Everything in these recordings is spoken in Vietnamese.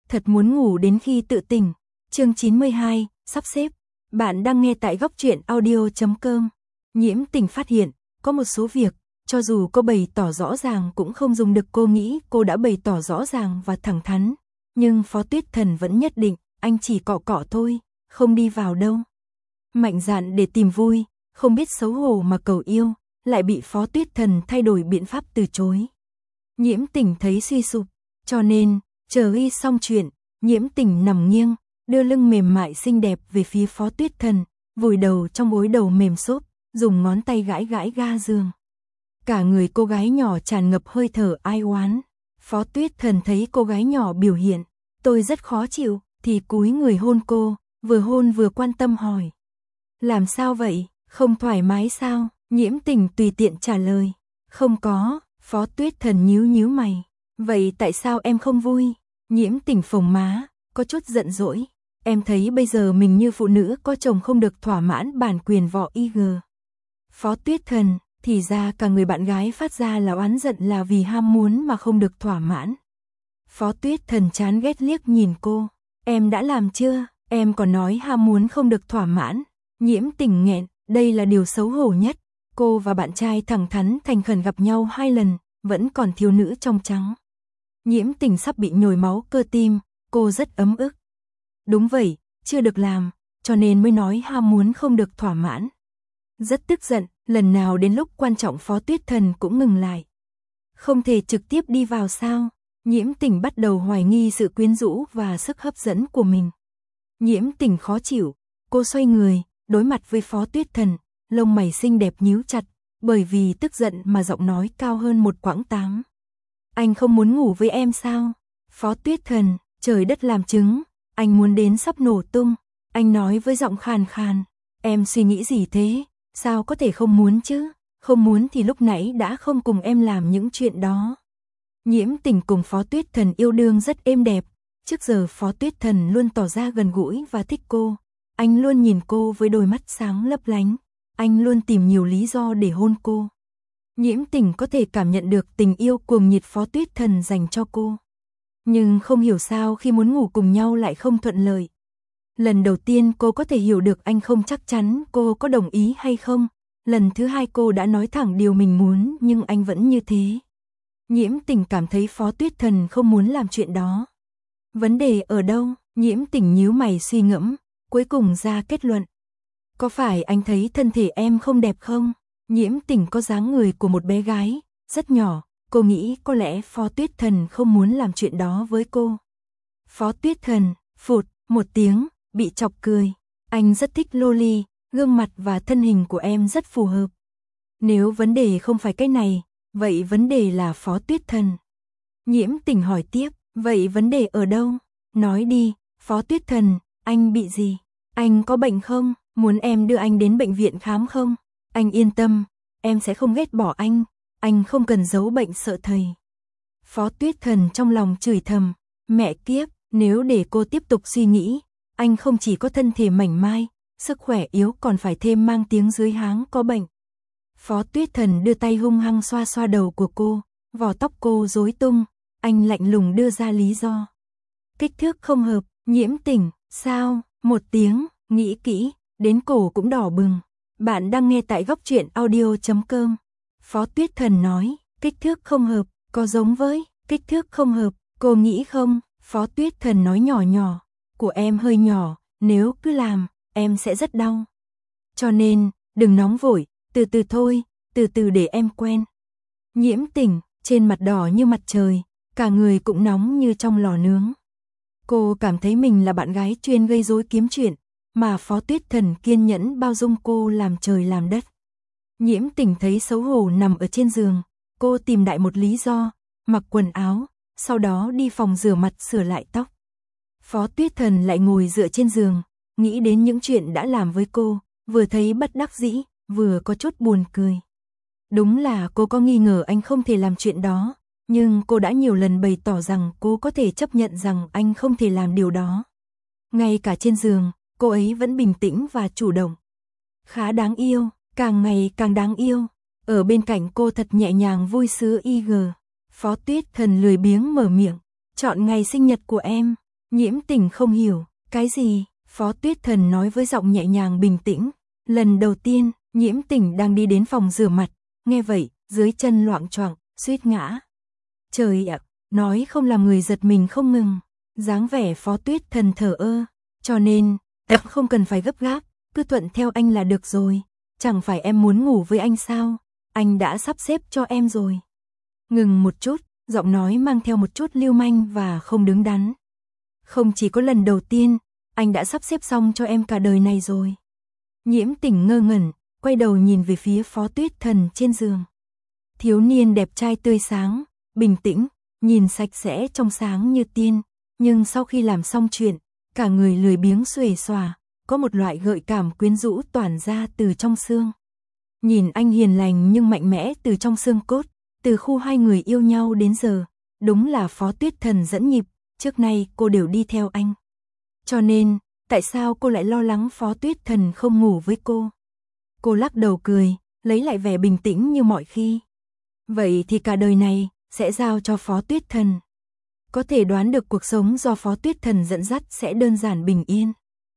thật muốn ngủ đến khi tự tỉnh. Chương 92, sắp xếp. Bạn đang nghe tại góc truyện audio.com. Nhiễm Tình phát hiện, có một số việc, cho dù cô bày tỏ rõ ràng cũng không dùng được. Cô nghĩ cô đã bày tỏ rõ ràng và thẳng thắn, nhưng Phó Tuyết Thần vẫn nhất định, anh chỉ cọ cọ thôi, không đi vào đâu. Mạnh dạn để tìm vui, không biết xấu hổ mà cầu yêu, lại bị Phó Tuyết Thần thay đổi biện pháp từ chối. Nhiễm Tình thấy suy sụp, cho nên, chờ y xong chuyện, Nhiễm Tình nằm nghiêng, đưa lưng mềm mại xinh đẹp về phía Phó Tuyết Thần, vùi đầu trong gối đầu mềm xốp, dùng ngón tay gãi gãi ga giường. Cả người cô gái nhỏ tràn ngập hơi thở ai oán. Phó Tuyết Thần thấy cô gái nhỏ biểu hiện, tôi rất khó chịu, thì cúi người hôn cô, vừa hôn vừa quan tâm hỏi. Làm sao vậy, không thoải mái sao? Nhiễm Tình tùy tiện trả lời. Không có. Phó Tuyết Thần nhíu nhíu mày. Vậy tại sao em không vui? Nhiễm Tình phồng má, có chút giận dỗi. Em thấy bây giờ mình như phụ nữ có chồng không được thỏa mãn bản quyền vỏ IG. Phó Tuyết Thần, thì ra cả người bạn gái phát ra là oán giận là vì ham muốn mà không được thỏa mãn. Phó Tuyết Thần chán ghét liếc nhìn cô. Em đã làm chưa? Em còn nói ham muốn không được thỏa mãn. Nhiễm Tình nghẹn, đây là điều xấu hổ nhất. Cô và bạn trai thẳng thắn thành khẩn gặp nhau 2 lần, vẫn còn thiếu nữ trong trắng. Nhiễm Tình sắp bị nhồi máu cơ tim, cô rất ấm ức. Đúng vậy, chưa được làm, cho nên mới nói ham muốn không được thỏa mãn. Rất tức giận, lần nào đến lúc quan trọng Phó Tuyết Thần cũng ngừng lại. Không thể trực tiếp đi vào sao? Nhiễm Tình bắt đầu hoài nghi sự quyến rũ và sức hấp dẫn của mình. Nhiễm Tình khó chịu, cô xoay người, đối mặt với Phó Tuyết Thần, lông mày xinh đẹp nhíu chặt, bởi vì tức giận mà giọng nói cao hơn một quãng tám. Anh không muốn ngủ với em sao? Phó Tuyết Thần, trời đất làm chứng, anh muốn đến sắp nổ tung. Anh nói với giọng khàn khàn, em suy nghĩ gì thế? Sao có thể không muốn chứ? Không muốn thì lúc nãy đã không cùng em làm những chuyện đó. Nhiễm Tình cùng Phó Tuyết Thần yêu đương rất êm đẹp. Trước giờ Phó Tuyết Thần luôn tỏ ra gần gũi và thích cô. Anh luôn nhìn cô với đôi mắt sáng lấp lánh. Anh luôn tìm nhiều lý do để hôn cô. Nhiễm Tình có thể cảm nhận được tình yêu cuồng nhiệt Phó Tuyết Thần dành cho cô. Nhưng không hiểu sao khi muốn ngủ cùng nhau lại không thuận lợi. Lần đầu tiên cô có thể hiểu được anh không chắc chắn cô có đồng ý hay không. Lần thứ hai cô đã nói thẳng điều mình muốn nhưng anh vẫn như thế. Nhiễm Tình cảm thấy Phó Tuyết Thần không muốn làm chuyện đó. Vấn đề ở đâu? Nhiễm Tình nhíu mày suy ngẫm, cuối cùng ra kết luận. Có phải anh thấy thân thể em không đẹp không? Nhiễm Tình có dáng người của một bé gái, rất nhỏ, cô nghĩ có lẽ Phó Tuyết Thần không muốn làm chuyện đó với cô. Phó Tuyết Thần, phụt, một tiếng, bị chọc cười. Anh rất thích loli, gương mặt và thân hình của em rất phù hợp. Nếu vấn đề không phải cái này, vậy vấn đề là Phó Tuyết Thần. Nhiễm Tình hỏi tiếp, vậy vấn đề ở đâu? Nói đi, Phó Tuyết Thần, anh bị gì? Anh có bệnh không? Muốn em đưa anh đến bệnh viện khám không? Anh yên tâm, em sẽ không ghét bỏ anh không cần giấu bệnh sợ thầy. Phó Tuyết Thần trong lòng chửi thầm, mẹ kiếp, nếu để cô tiếp tục suy nghĩ, anh không chỉ có thân thể mảnh mai, sức khỏe yếu còn phải thêm mang tiếng dưới háng có bệnh. Phó Tuyết Thần đưa tay hung hăng xoa xoa đầu của cô, vỏ tóc cô rối tung, anh lạnh lùng đưa ra lý do. Kích thước không hợp. Nhiễm Tình, sao? Một tiếng, nghĩ kỹ, đến cổ cũng đỏ bừng. Bạn đang nghe tại góc truyện audio.com. Phó Tuyết Thần nói, kích thước không hợp, có giống với, kích thước không hợp, cô nghĩ không? Phó Tuyết Thần nói nhỏ nhỏ, của em hơi nhỏ, nếu cứ làm, em sẽ rất đau. Cho nên, đừng nóng vội, từ từ thôi, từ từ để em quen. Nhiễm Tình, trên mặt đỏ như mặt trời, cả người cũng nóng như trong lò nướng. Cô cảm thấy mình là bạn gái chuyên gây rối kiếm chuyện, mà Phó Tuyết Thần kiên nhẫn bao dung cô làm trời làm đất. Nhiễm Tình thấy xấu hổ nằm ở trên giường, cô tìm đại một lý do, mặc quần áo, sau đó đi phòng rửa mặt sửa lại tóc. Phó Tuyết Thần lại ngồi dựa trên giường, nghĩ đến những chuyện đã làm với cô, vừa thấy bất đắc dĩ, vừa có chút buồn cười. Đúng là cô có nghi ngờ anh không thể làm chuyện đó, nhưng cô đã nhiều lần bày tỏ rằng cô có thể chấp nhận rằng anh không thể làm điều đó. Ngay cả trên giường, cô ấy vẫn bình tĩnh và chủ động. Khá đáng yêu, càng ngày càng đáng yêu. Ở bên cạnh cô thật nhẹ nhàng vui sướng IG. Phó Tuyết Thần lười biếng mở miệng, chọn ngày sinh nhật của em. Nhiễm Tình không hiểu, cái gì? Phó Tuyết Thần nói với giọng nhẹ nhàng bình tĩnh. Lần đầu tiên, Nhiễm Tình đang đi đến phòng rửa mặt, nghe vậy, dưới chân loạng choạng, suýt ngã. Trời ạ, nói không làm người giật mình không ngừng. Dáng vẻ Phó Tuyết Thần thờ ơ, cho nên, không cần phải gấp gáp, cứ thuận theo anh là được rồi. Chẳng phải em muốn ngủ với anh sao? Anh đã sắp xếp cho em rồi. Ngừng một chút, giọng nói mang theo một chút lưu manh và không đứng đắn. Không chỉ có lần đầu tiên, anh đã sắp xếp xong cho em cả đời này rồi. Nhiễm Tình ngơ ngẩn, quay đầu nhìn về phía Phó Tuyết Thần trên giường. Thiếu niên đẹp trai tươi sáng, bình tĩnh, nhìn sạch sẽ trong sáng như tiên, nhưng sau khi làm xong chuyện, cả người lười biếng xuề xòa, có một loại gợi cảm quyến rũ tỏa ra từ trong xương. Nhìn anh hiền lành nhưng mạnh mẽ từ trong xương cốt, từ khu hai người yêu nhau đến giờ, đúng là Phó Tuyết Thần dẫn nhịp, trước nay cô đều đi theo anh. Cho nên, tại sao cô lại lo lắng Phó Tuyết Thần không ngủ với cô? Cô lắc đầu cười, lấy lại vẻ bình tĩnh như mọi khi. Vậy thì cả đời này, sẽ giao cho Phó Tuyết Thần. Có thể đoán được cuộc sống do Phó Tuyết Thần dẫn dắt sẽ đơn giản bình yên.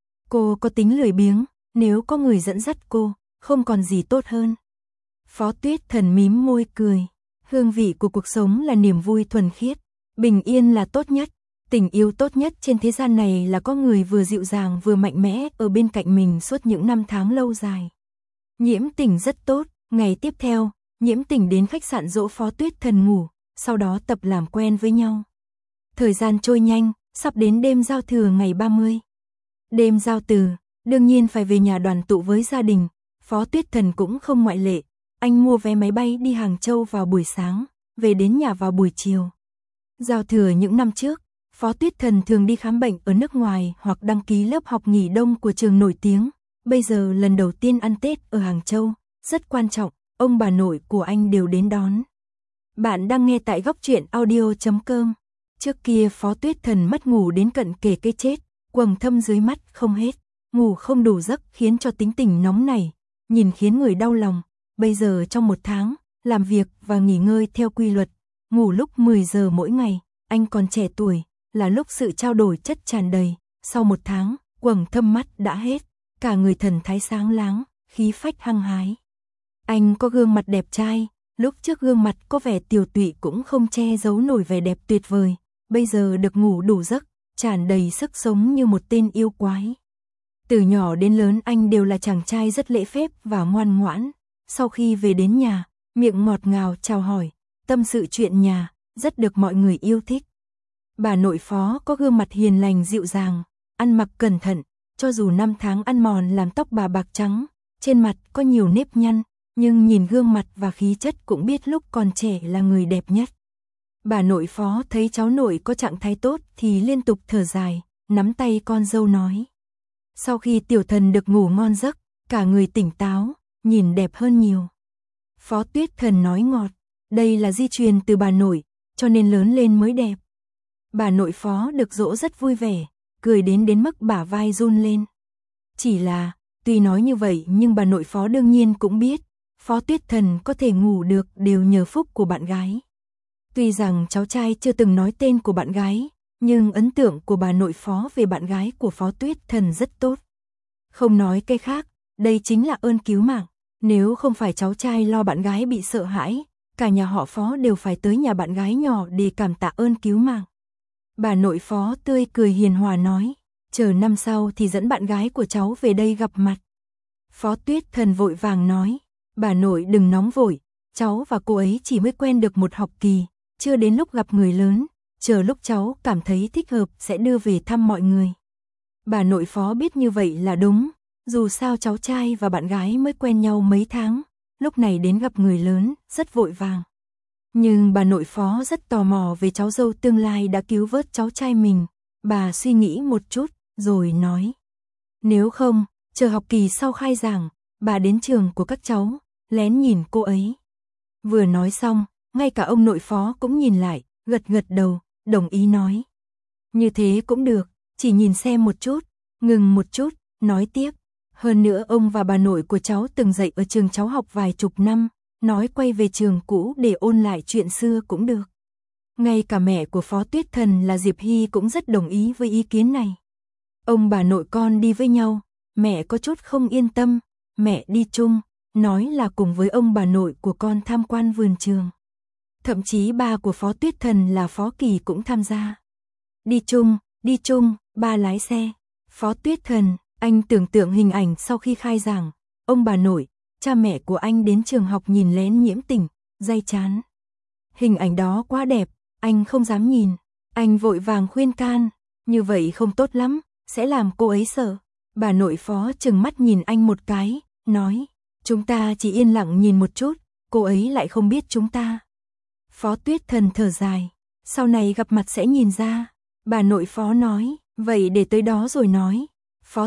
Cô có tính lười biếng, nếu có người dẫn dắt cô, không còn gì tốt hơn. Phó Tuyết Thần mím môi cười. Hương vị của cuộc sống là niềm vui thuần khiết, bình yên là tốt nhất. Tình yêu tốt nhất trên thế gian này là có người vừa dịu dàng vừa mạnh mẽ ở bên cạnh mình suốt những năm tháng lâu dài. Nhiễm Tình rất tốt, ngày tiếp theo, Nhiễm Tình đến khách sạn dỗ Phó Tuyết Thần ngủ, sau đó tập làm quen với nhau. Thời gian trôi nhanh, sắp đến đêm giao thừa ngày 30. Đêm giao từ, đương nhiên phải về nhà đoàn tụ với gia đình, Phó Tuyết Thần cũng không ngoại lệ. Anh mua vé máy bay đi Hàng Châu vào buổi sáng, về đến nhà vào buổi chiều. Giao thừa những năm trước, Phó Tuyết Thần thường đi khám bệnh ở nước ngoài hoặc đăng ký lớp học nghỉ đông của trường nổi tiếng. Bây giờ lần đầu tiên ăn Tết ở Hàng Châu, rất quan trọng, ông bà nội của anh đều đến đón. Bạn đang nghe tại góc truyện audio.com. Trước kia Phó Tuyết Thần mất ngủ đến cận kề cái chết, quầng thâm dưới mắt không hết, ngủ không đủ giấc khiến cho tính tình nóng nảy, nhìn khiến người đau lòng. Bây giờ trong một tháng, làm việc và nghỉ ngơi theo quy luật, ngủ lúc 10 giờ mỗi ngày, anh còn trẻ tuổi, là lúc sự trao đổi chất tràn đầy, sau một tháng, quầng thâm mắt đã hết, cả người thần thái sáng láng, khí phách hăng hái. Anh có gương mặt đẹp trai, lúc trước gương mặt có vẻ tiều tụy cũng không che giấu nổi vẻ đẹp tuyệt vời, bây giờ được ngủ đủ giấc, tràn đầy sức sống như một tên yêu quái. Từ nhỏ đến lớn anh đều là chàng trai rất lễ phép và ngoan ngoãn. Sau khi về đến nhà, miệng ngọt ngào chào hỏi, tâm sự chuyện nhà, rất được mọi người yêu thích. Bà nội Phó có gương mặt hiền lành dịu dàng, ăn mặc cẩn thận, cho dù năm tháng ăn mòn làm tóc bà bạc trắng, trên mặt có nhiều nếp nhăn, nhưng nhìn gương mặt và khí chất cũng biết lúc còn trẻ là người đẹp nhất. Bà nội Phó thấy cháu nội có trạng thái tốt thì liên tục thở dài, nắm tay con dâu nói. Sau khi tiểu thần được ngủ ngon giấc, cả người tỉnh táo, nhìn đẹp hơn nhiều. Phó Tuyết Thần nói ngọt, đây là di truyền từ bà nội, cho nên lớn lên mới đẹp. Bà nội Phó được dỗ rất vui vẻ, cười đến mức bả vai run lên. Chỉ là, tuy nói như vậy nhưng bà nội Phó đương nhiên cũng biết, Phó Tuyết Thần có thể ngủ được đều nhờ phúc của bạn gái. Tuy rằng cháu trai chưa từng nói tên của bạn gái, nhưng ấn tượng của bà nội Phó về bạn gái của Phó Tuyết Thần rất tốt. Không nói cái khác, đây chính là ơn cứu mạng. Nếu không phải cháu trai lo bạn gái bị sợ hãi, cả nhà họ Phó đều phải tới nhà bạn gái nhỏ để cảm tạ ơn cứu mạng. Bà nội Phó tươi cười hiền hòa nói, chờ năm sau thì dẫn bạn gái của cháu về đây gặp mặt. Phó Tuyết Thần vội vàng nói, bà nội đừng nóng vội, cháu và cô ấy chỉ mới quen được một học kỳ, chưa đến lúc gặp người lớn, chờ lúc cháu cảm thấy thích hợp sẽ đưa về thăm mọi người. Bà nội Phó biết như vậy là đúng. Dù sao cháu trai và bạn gái mới quen nhau mấy tháng, lúc này đến gặp người lớn, rất vội vàng. Nhưng bà nội Phó rất tò mò về cháu dâu tương lai đã cứu vớt cháu trai mình. Bà suy nghĩ một chút, rồi nói. Nếu không, chờ học kỳ sau khai giảng, bà đến trường của các cháu, lén nhìn cô ấy. Vừa nói xong, ngay cả ông nội Phó cũng nhìn lại, gật gật đầu, đồng ý nói. Như thế cũng được, chỉ nhìn xem một chút, ngừng một chút, nói tiếp. Hơn nữa ông và bà nội của cháu từng dạy ở trường cháu học vài chục năm, nói quay về trường cũ để ôn lại chuyện xưa cũng được. Ngay cả mẹ của Phó Tuyết Thần là Diệp Hy cũng rất đồng ý với ý kiến này. Ông bà nội con đi với nhau, mẹ có chút không yên tâm, mẹ đi chung, nói là cùng với ông bà nội của con tham quan vườn trường. Thậm chí ba của Phó Tuyết Thần là Phó Kỳ cũng tham gia. Đi chung, ba lái xe. Phó Tuyết Thần, anh tưởng tượng hình ảnh sau khi khai giảng, ông bà nội, cha mẹ của anh đến trường học nhìn lén Nhiễm Tình, day chán. Hình ảnh đó quá đẹp, anh không dám nhìn, anh vội vàng khuyên can, như vậy không tốt lắm, sẽ làm cô ấy sợ. Bà nội Phó trừng mắt nhìn anh một cái, nói, chúng ta chỉ yên lặng nhìn một chút, cô ấy lại không biết chúng ta. Phó Tuyết Thần thở dài, sau này gặp mặt sẽ nhìn ra. Bà nội Phó nói, vậy để tới đó rồi nói. Phó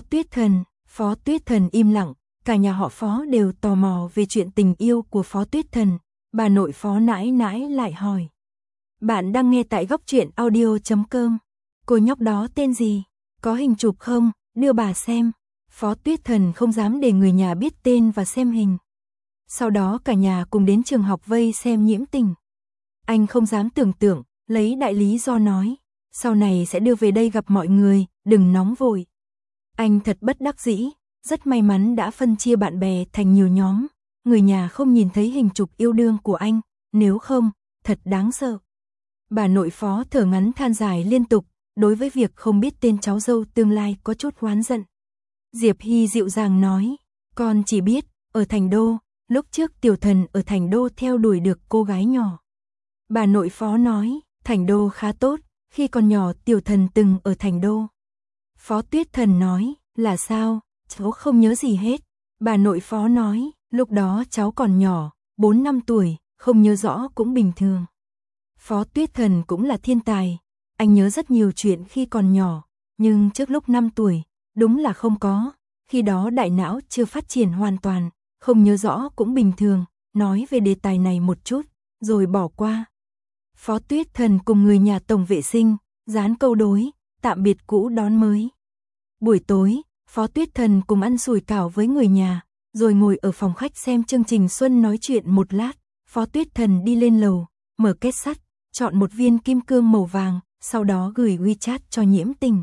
Tuyết Thần im lặng, cả nhà họ Phó đều tò mò về chuyện tình yêu của Phó Tuyết Thần. Bà nội Phó nãi nãi lại hỏi. Bạn đang nghe tại góc truyện audio.com. Cô nhóc đó tên gì? Có hình chụp không? Đưa bà xem. Phó Tuyết Thần không dám để người nhà biết tên và xem hình. Sau đó cả nhà cùng đến trường học vây xem Nhiễm Tình. Anh không dám tưởng tượng, lấy đại lý do nói. Sau này sẽ đưa về đây gặp mọi người, đừng nóng vội. Anh thật bất đắc dĩ, rất may mắn đã phân chia bạn bè thành nhiều nhóm. Người nhà không nhìn thấy hình chụp yêu đương của anh, nếu không, thật đáng sợ. Bà nội Phó thở ngắn than dài liên tục, đối với việc không biết tên cháu dâu tương lai có chút oán giận. Diệp Hy dịu dàng nói, con chỉ biết, ở Thành Đô, lúc trước Tiểu Thần ở Thành Đô theo đuổi được cô gái nhỏ. Bà nội Phó nói, Thành Đô khá tốt, khi còn nhỏ Tiểu Thần từng ở Thành Đô. Phó Tuyết Thần nói, là sao, cháu không nhớ gì hết. Bà nội Phó nói, lúc đó cháu còn nhỏ, 4-5 tuổi, không nhớ rõ cũng bình thường. Phó Tuyết Thần cũng là thiên tài, anh nhớ rất nhiều chuyện khi còn nhỏ, nhưng trước lúc 5 tuổi, đúng là không có, khi đó đại não chưa phát triển hoàn toàn, không nhớ rõ cũng bình thường, nói về đề tài này một chút, rồi bỏ qua. Phó Tuyết Thần cùng người nhà tổng vệ sinh, dán câu đối, tạm biệt cũ đón mới. Buổi tối, Phó Tuyết Thần cùng ăn sủi cảo với người nhà, rồi ngồi ở phòng khách xem chương trình Xuân nói chuyện một lát. Phó Tuyết Thần đi lên lầu, mở két sắt, chọn một viên kim cương màu vàng, sau đó gửi WeChat cho Nhiễm Tình.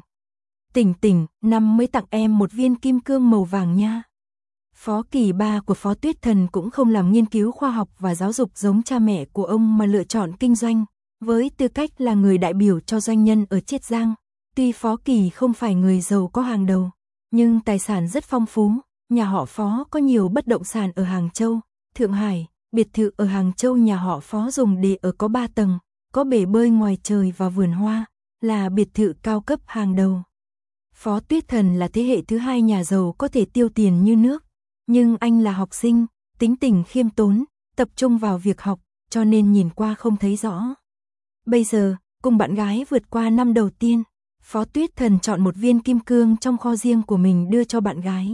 Tình, năm mới tặng em một viên kim cương màu vàng nha. Phó Kỳ, ba của Phó Tuyết Thần cũng không làm nghiên cứu khoa học và giáo dục giống cha mẹ của ông mà lựa chọn kinh doanh, với tư cách là người đại biểu cho doanh nhân ở Chiết Giang. Tuy Phó Kỳ không phải người giàu có hàng đầu, nhưng tài sản rất phong phú, nhà họ Phó có nhiều bất động sản ở Hàng Châu, Thượng Hải, biệt thự ở Hàng Châu nhà họ Phó dùng để ở có 3 tầng, có bể bơi ngoài trời và vườn hoa, là biệt thự cao cấp hàng đầu. Phó Tuyết Thần là thế hệ thứ hai nhà giàu có thể tiêu tiền như nước, nhưng anh là học sinh, tính tình khiêm tốn, tập trung vào việc học, cho nên nhìn qua không thấy rõ. Bây giờ, cùng bạn gái vượt qua năm đầu tiên, Phó Tuyết Thần chọn một viên kim cương trong kho riêng của mình đưa cho bạn gái.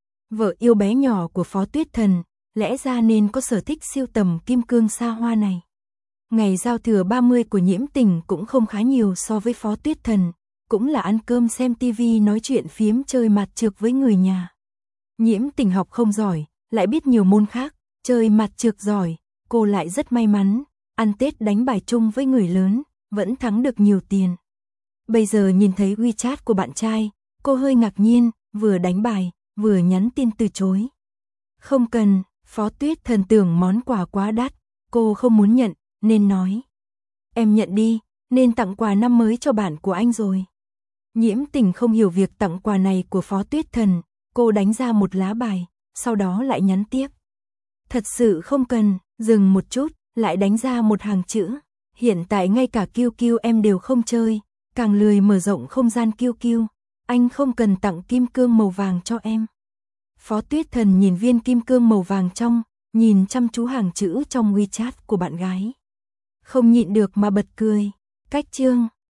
Vợ yêu bé nhỏ của Phó Tuyết Thần, lẽ ra nên có sở thích sưu tầm kim cương xa hoa này. Ngày giao thừa 30 của Nhiễm Tình cũng không khá nhiều so với Phó Tuyết Thần, cũng là ăn cơm xem tivi nói chuyện phiếm chơi mặt trược với người nhà. Nhiễm Tình học không giỏi, lại biết nhiều môn khác, chơi mặt trược giỏi, cô lại rất may mắn, ăn Tết đánh bài chung với người lớn, vẫn thắng được nhiều tiền. Bây giờ nhìn thấy WeChat của bạn trai, cô hơi ngạc nhiên, vừa đánh bài, vừa nhắn tin từ chối. Không cần, Phó Tuyết Thần tưởng món quà quá đắt, cô không muốn nhận, nên nói. Em nhận đi, nên tặng quà năm mới cho bạn của anh rồi. Nhiễm Tình không hiểu việc tặng quà này của Phó Tuyết Thần, cô đánh ra một lá bài, sau đó lại nhắn tiếp. Thật sự không cần, dừng một chút, lại đánh ra một hàng chữ. Hiện tại ngay cả QQ em đều không chơi, càng lười mở rộng không gian QQ, anh không cần tặng kim cương màu vàng cho em. Phó Tuyết Thần nhìn viên kim cương màu vàng trong, nhìn chăm chú hàng chữ trong WeChat của bạn gái. Không nhịn được mà bật cười. Cách chương